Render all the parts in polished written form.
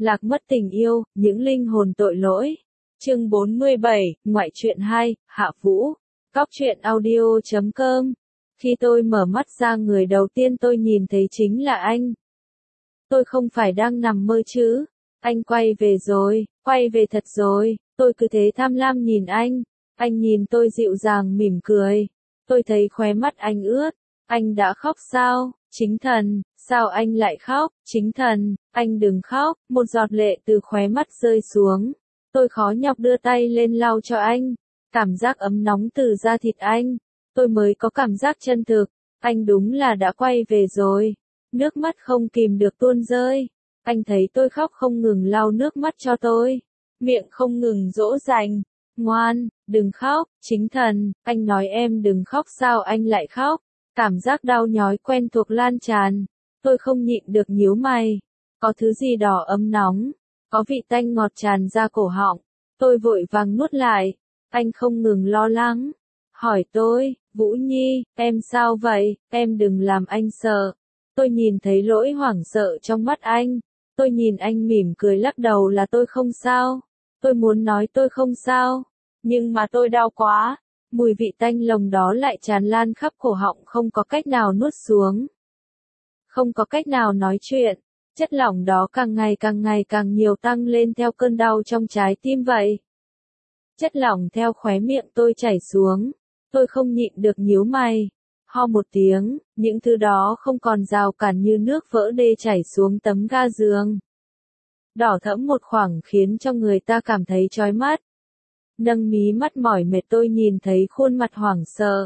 Lạc mất tình yêu, những linh hồn tội lỗi. Chương 47, ngoại truyện 2, Hạ Vũ. Cóc truyện audio.com. Khi tôi mở mắt ra, người đầu tiên tôi nhìn thấy chính là anh. Tôi không phải đang nằm mơ chứ? Anh quay về rồi, quay về thật rồi. Tôi cứ thế tham lam nhìn anh. Anh nhìn tôi dịu dàng mỉm cười. Tôi thấy khóe mắt anh ướt. Anh đã khóc sao? Chính thần, sao anh lại khóc? Chính thần, anh đừng khóc. Một giọt lệ từ khóe mắt rơi xuống. Tôi khó nhọc đưa tay lên lau cho anh. Cảm giác ấm nóng từ da thịt anh. Tôi mới có cảm giác chân thực. Anh đúng là đã quay về rồi. Nước mắt không kìm được tuôn rơi. Anh thấy tôi khóc không ngừng lau nước mắt cho tôi. Miệng không ngừng dỗ dành. Ngoan, đừng khóc, chính thần, anh nói em đừng khóc sao anh lại khóc. Cảm giác đau nhói quen thuộc lan tràn. Tôi không nhịn được nhíu mày. Có thứ gì đỏ ấm nóng. Có vị tanh ngọt tràn ra cổ họng. Tôi vội vàng nuốt lại. Anh không ngừng lo lắng. Hỏi tôi, Vũ Nhi, em sao vậy, em đừng làm anh sợ. Tôi nhìn thấy lỗi hoảng sợ trong mắt anh. Tôi nhìn anh mỉm cười lắc đầu là tôi không sao. Tôi muốn nói tôi không sao. Nhưng mà tôi đau quá. Mùi vị tanh lồng đó lại tràn lan khắp cổ họng, không có cách nào nuốt xuống. Không có cách nào nói chuyện. Chất lỏng đó càng ngày càng nhiều, tăng lên theo cơn đau trong trái tim vậy. Chất lỏng theo khóe miệng tôi chảy xuống. Tôi không nhịn được nhíu mày. Ho một tiếng, những thứ đó không còn rào cản như nước vỡ đê chảy xuống tấm ga giường. Đỏ thẫm một khoảng khiến cho người ta cảm thấy chói mắt. Nâng mí mắt mỏi mệt, tôi nhìn thấy khuôn mặt hoảng sợ.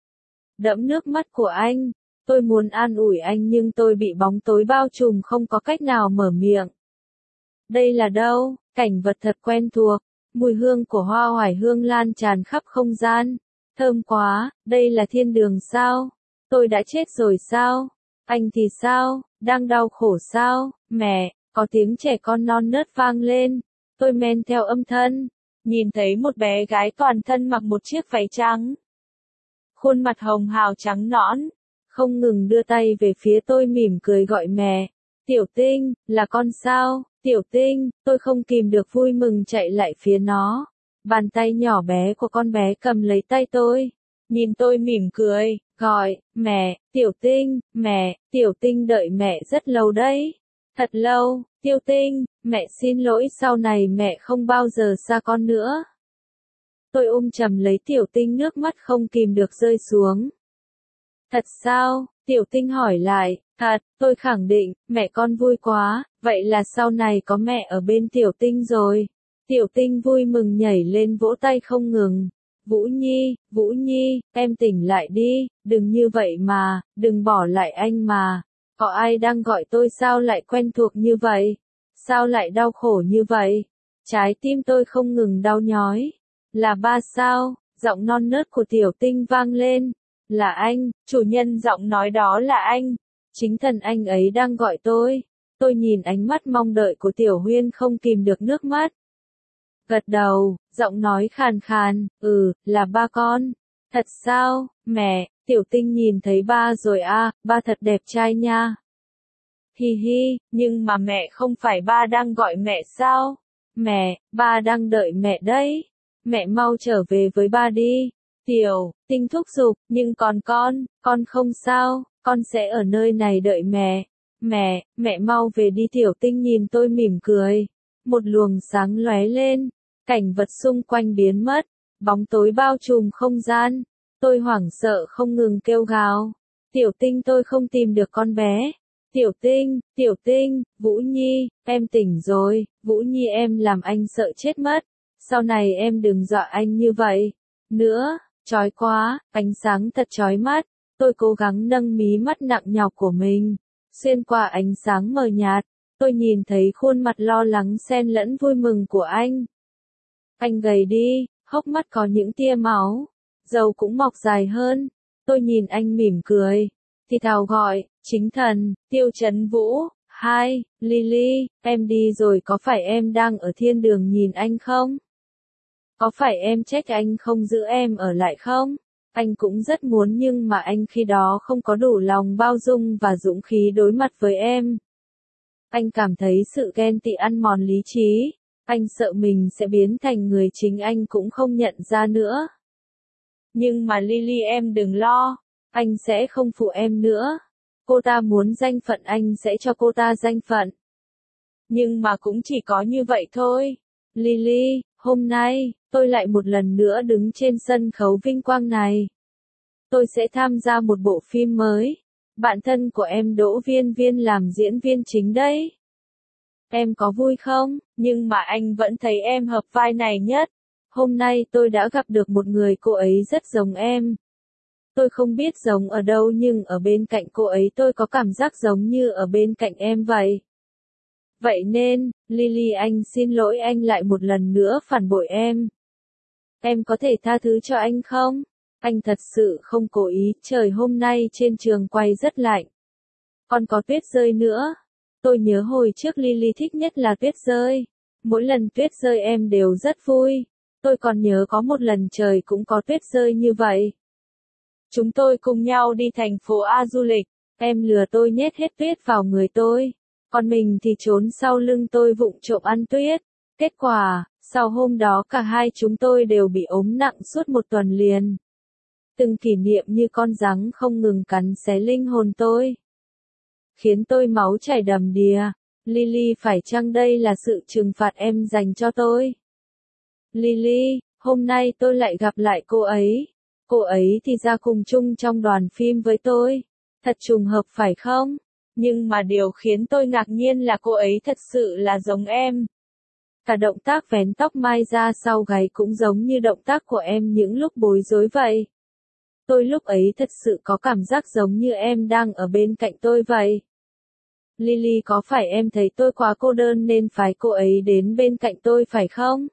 Đẫm nước mắt của anh. Tôi muốn an ủi anh nhưng tôi bị bóng tối bao trùm, không có cách nào mở miệng. Đây là đâu? Cảnh vật thật quen thuộc. Mùi hương của hoa oải hương lan tràn khắp không gian. Thơm quá, đây là thiên đường sao? Tôi đã chết rồi sao? Anh thì sao? Đang đau khổ sao? Mẹ, có tiếng trẻ con non nớt vang lên. Tôi men theo âm thanh. Nhìn thấy một bé gái toàn thân mặc một chiếc váy trắng. Khuôn mặt hồng hào trắng nõn. Không ngừng đưa tay về phía tôi mỉm cười gọi mẹ. Tiểu Tinh, là con sao? Tiểu Tinh, tôi không kìm được vui mừng chạy lại phía nó. Bàn tay nhỏ bé của con bé cầm lấy tay tôi. Nhìn tôi mỉm cười, gọi, mẹ, Tiểu Tinh, mẹ, Tiểu Tinh đợi mẹ rất lâu đấy. Thật lâu, Tiểu Tinh, mẹ xin lỗi, sau này mẹ không bao giờ xa con nữa. Tôi ôm chầm lấy Tiểu Tinh, nước mắt không kìm được rơi xuống. Thật sao? Tiểu Tinh hỏi lại. Thật, tôi khẳng định, mẹ con vui quá, vậy là sau này có mẹ ở bên Tiểu Tinh rồi. Tiểu Tinh vui mừng nhảy lên vỗ tay không ngừng. Vũ Nhi, em tỉnh lại đi, đừng như vậy mà, đừng bỏ lại anh mà. Có ai đang gọi tôi sao lại quen thuộc như vậy? Sao lại đau khổ như vậy? Trái tim tôi không ngừng đau nhói. Là ba sao? Giọng non nớt của Tiểu Tinh vang lên. Là anh, chủ nhân giọng nói đó là anh. Chính thần anh ấy đang gọi tôi. Tôi nhìn ánh mắt mong đợi của Tiểu Huyên không kìm được nước mắt. Gật đầu, giọng nói khàn khàn, là ba con. Thật sao, mẹ, Tiểu Tinh nhìn thấy ba rồi à, ba thật đẹp trai nha. Hi hi, nhưng mà mẹ không phải ba đang gọi mẹ sao? Mẹ, ba đang đợi mẹ đấy. Mẹ mau trở về với ba đi. Tiểu Tinh thúc giục, nhưng còn con không sao, con sẽ ở nơi này đợi mẹ. Mẹ mau về đi. Tiểu Tinh nhìn tôi mỉm cười. Một luồng sáng lóe lên, cảnh vật xung quanh biến mất, bóng tối bao trùm không gian. Tôi hoảng sợ không ngừng kêu gào. Tiểu Tinh, tôi không tìm được con bé. Tiểu Tinh, Vũ Nhi, em tỉnh rồi. Vũ Nhi, em làm anh sợ chết mất. Sau này em đừng dọa anh như vậy nữa. Chói quá, ánh sáng thật chói mắt. Tôi cố gắng nâng mí mắt nặng nhọc của mình. Xuyên qua ánh sáng mờ nhạt, tôi nhìn thấy khuôn mặt lo lắng xen lẫn vui mừng của anh. Anh gầy đi, hốc mắt có những tia máu, râu cũng mọc dài hơn. Tôi nhìn anh mỉm cười, thì thào gọi, chính thần, Tiêu Chấn Vũ, hai, Lily, em đi rồi, có phải em đang ở thiên đường nhìn anh không? Có phải em trách anh không giữ em ở lại không? Anh cũng rất muốn nhưng mà anh khi đó không có đủ lòng bao dung và dũng khí đối mặt với em. Anh cảm thấy sự ghen tị ăn mòn lý trí. Anh sợ mình sẽ biến thành người chính anh cũng không nhận ra nữa. Nhưng mà Lily em đừng lo, anh sẽ không phụ em nữa. Cô ta muốn danh phận anh sẽ cho cô ta danh phận. Nhưng mà cũng chỉ có như vậy thôi. Lily, hôm nay, tôi lại một lần nữa đứng trên sân khấu vinh quang này. Tôi sẽ tham gia một bộ phim mới. Bạn thân của em Đỗ Viên Viên làm diễn viên chính đấy. Em có vui không? Nhưng mà anh vẫn thấy em hợp vai này nhất. Hôm nay tôi đã gặp được một người, cô ấy rất giống em. Tôi không biết giống ở đâu nhưng ở bên cạnh cô ấy tôi có cảm giác giống như ở bên cạnh em vậy. Vậy nên, Lily anh xin lỗi anh lại một lần nữa phản bội em. Em có thể tha thứ cho anh không? Anh thật sự không cố ý, trời hôm nay trên trường quay rất lạnh. Còn có tuyết rơi nữa. Tôi nhớ hồi trước Lily thích nhất là tuyết rơi. Mỗi lần tuyết rơi em đều rất vui. Tôi còn nhớ có một lần trời cũng có tuyết rơi như vậy. Chúng tôi cùng nhau đi thành phố A du lịch. Em lừa tôi nhét hết tuyết vào người tôi. Còn mình thì trốn sau lưng tôi vụng trộm ăn tuyết. Kết quả, sau hôm đó cả hai chúng tôi đều bị ốm nặng suốt một tuần liền. Từng kỷ niệm như con giắng không ngừng cắn xé linh hồn tôi. Khiến tôi máu chảy đầm đìa. Lily phải chăng đây là sự trừng phạt em dành cho tôi? Lily, hôm nay tôi lại gặp lại cô ấy. Cô ấy thì ra cùng chung trong đoàn phim với tôi. Thật trùng hợp phải không? Nhưng mà điều khiến tôi ngạc nhiên là cô ấy thật sự là giống em. Cả động tác vén tóc mai ra sau gáy cũng giống như động tác của em những lúc bối rối vậy. Tôi lúc ấy thật sự có cảm giác giống như em đang ở bên cạnh tôi vậy. Lily, có phải em thấy tôi quá cô đơn nên phái cô ấy đến bên cạnh tôi phải không?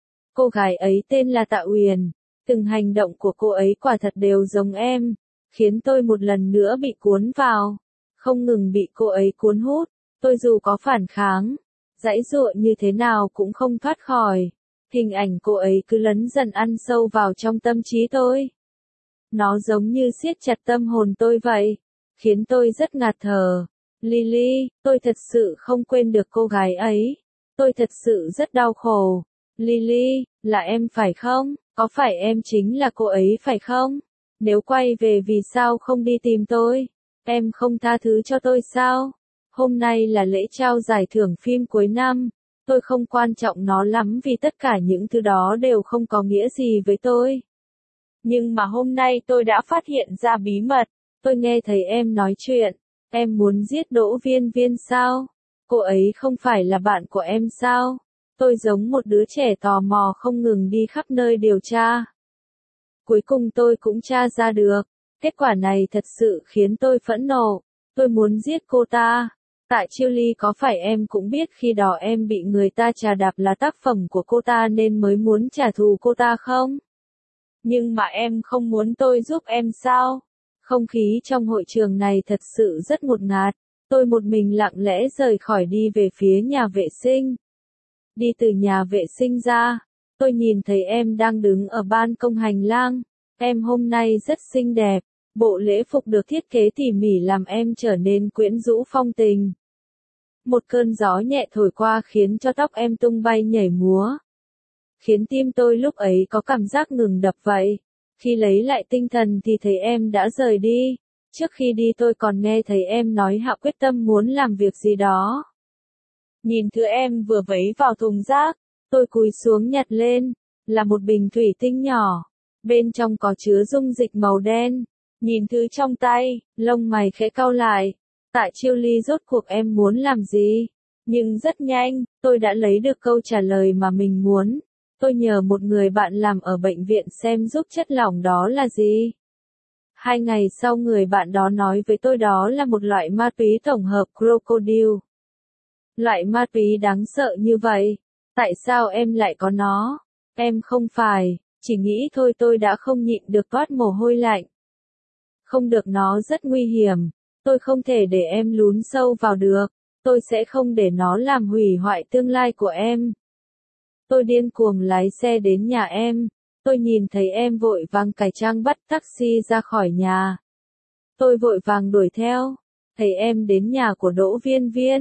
Cô gái ấy tên là Tạ Uyển. Từng hành động của cô ấy quả thật đều giống em, khiến tôi một lần nữa bị cuốn vào, không ngừng bị cô ấy cuốn hút. Tôi dù có phản kháng, giãy giụa như thế nào cũng không thoát khỏi. Hình ảnh cô ấy cứ lấn dần ăn sâu vào trong tâm trí tôi. Nó giống như siết chặt tâm hồn tôi vậy, khiến tôi rất ngạt thở. Lily, tôi thật sự không quên được cô gái ấy. Tôi thật sự rất đau khổ. Lily, là em phải không? Có phải em chính là cô ấy phải không? Nếu quay về vì sao không đi tìm tôi? Em không tha thứ cho tôi sao? Hôm nay là lễ trao giải thưởng phim cuối năm. Tôi không quan trọng nó lắm vì tất cả những thứ đó đều không có nghĩa gì với tôi. Nhưng mà hôm nay tôi đã phát hiện ra bí mật. Tôi nghe thấy em nói chuyện. Em muốn giết Đỗ Viên Viên sao? Cô ấy không phải là bạn của em sao? Tôi giống một đứa trẻ tò mò không ngừng đi khắp nơi điều tra. Cuối cùng tôi cũng tra ra được. Kết quả này thật sự khiến tôi phẫn nộ. Tôi muốn giết cô ta. Tại Chiêu Ly, có phải em cũng biết khi đó em bị người ta chà đạp là tác phẩm của cô ta nên mới muốn trả thù cô ta không? Nhưng mà em không muốn tôi giúp em sao? Không khí trong hội trường này thật sự rất ngột ngạt. Tôi một mình lặng lẽ rời khỏi đi về phía nhà vệ sinh. Đi từ nhà vệ sinh ra, tôi nhìn thấy em đang đứng ở ban công hành lang. Em hôm nay rất xinh đẹp, bộ lễ phục được thiết kế tỉ mỉ làm em trở nên quyến rũ phong tình. Một cơn gió nhẹ thổi qua khiến cho tóc em tung bay nhảy múa. Khiến tim tôi lúc ấy có cảm giác ngừng đập vậy. Khi lấy lại tinh thần thì thấy em đã rời đi. Trước khi đi tôi còn nghe thấy em nói hạ quyết tâm muốn làm việc gì đó. Nhìn thứ em vừa vấy vào thùng rác, tôi cúi xuống nhặt lên, là một bình thủy tinh nhỏ. Bên trong có chứa dung dịch màu đen. Nhìn thứ trong tay, lông mày khẽ cau lại. Tại Chiêu Ly, rốt cuộc em muốn làm gì? Nhưng rất nhanh, tôi đã lấy được câu trả lời mà mình muốn. Tôi nhờ một người bạn làm ở bệnh viện xem giúp chất lỏng đó là gì. 2 ngày sau người bạn đó nói với tôi đó là một loại ma túy tổng hợp crocodile. Loại ma túy đáng sợ như vậy. Tại sao em lại có nó? Em không phải, chỉ nghĩ thôi. Tôi đã không nhịn được toát mồ hôi lạnh. Không được, nó rất nguy hiểm. Tôi không thể để em lún sâu vào được. Tôi sẽ không để nó làm hủy hoại tương lai của em. Tôi điên cuồng lái xe đến nhà em. Tôi nhìn thấy em vội vàng cải trang bắt taxi ra khỏi nhà. Tôi vội vàng đuổi theo. Thấy em đến nhà của Đỗ Viên Viên.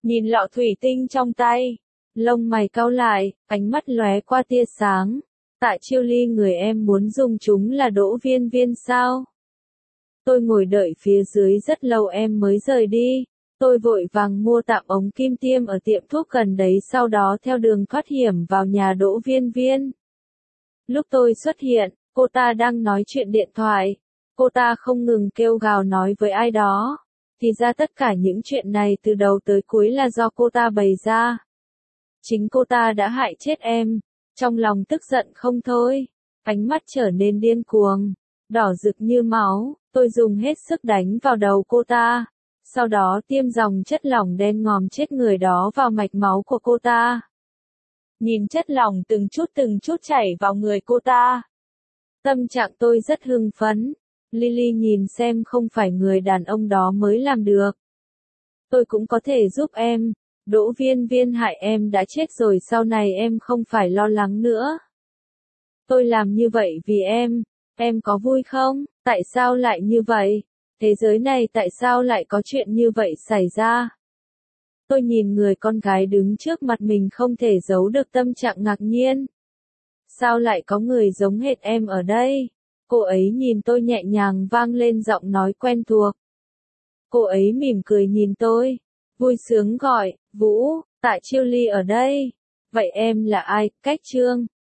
nhìn lọ thủy tinh trong tay. Lông mày cau lại, ánh mắt lóe qua tia sáng. Tạ Chiêu Ly, người em muốn dùng chúng là Đỗ Viên Viên sao? Tôi ngồi đợi phía dưới rất lâu em mới rời đi. Tôi vội vàng mua tạm ống kim tiêm ở tiệm thuốc gần đấy, sau đó theo đường thoát hiểm vào nhà Đỗ Viên Viên. Lúc tôi xuất hiện, cô ta đang nói chuyện điện thoại. Cô ta không ngừng kêu gào nói với ai đó. Thì ra tất cả những chuyện này từ đầu tới cuối là do cô ta bày ra. Chính cô ta đã hại chết em. Trong lòng tức giận không thôi. Ánh mắt trở nên điên cuồng. Đỏ rực như máu. Tôi dùng hết sức đánh vào đầu cô ta. Sau đó tiêm dòng chất lỏng đen ngòm chết người đó vào mạch máu của cô ta. Nhìn chất lỏng từng chút chảy vào người cô ta. Tâm trạng tôi rất hưng phấn. Lily nhìn xem, không phải người đàn ông đó mới làm được. Tôi cũng có thể giúp em. Đỗ Viên Viên hại em đã chết rồi, sau này em không phải lo lắng nữa. Tôi làm như vậy vì em có vui không? Tại sao lại như vậy? Thế giới này tại sao lại có chuyện như vậy xảy ra? Tôi nhìn người con gái đứng trước mặt mình, không thể giấu được tâm trạng ngạc nhiên. Sao lại có người giống hệt em ở đây? Cô ấy nhìn tôi nhẹ nhàng, vang lên giọng nói quen thuộc. Cô ấy mỉm cười nhìn tôi, vui sướng gọi, Vũ, Tạ Chiêu Ly ở đây. Vậy em là ai? Cách Trương.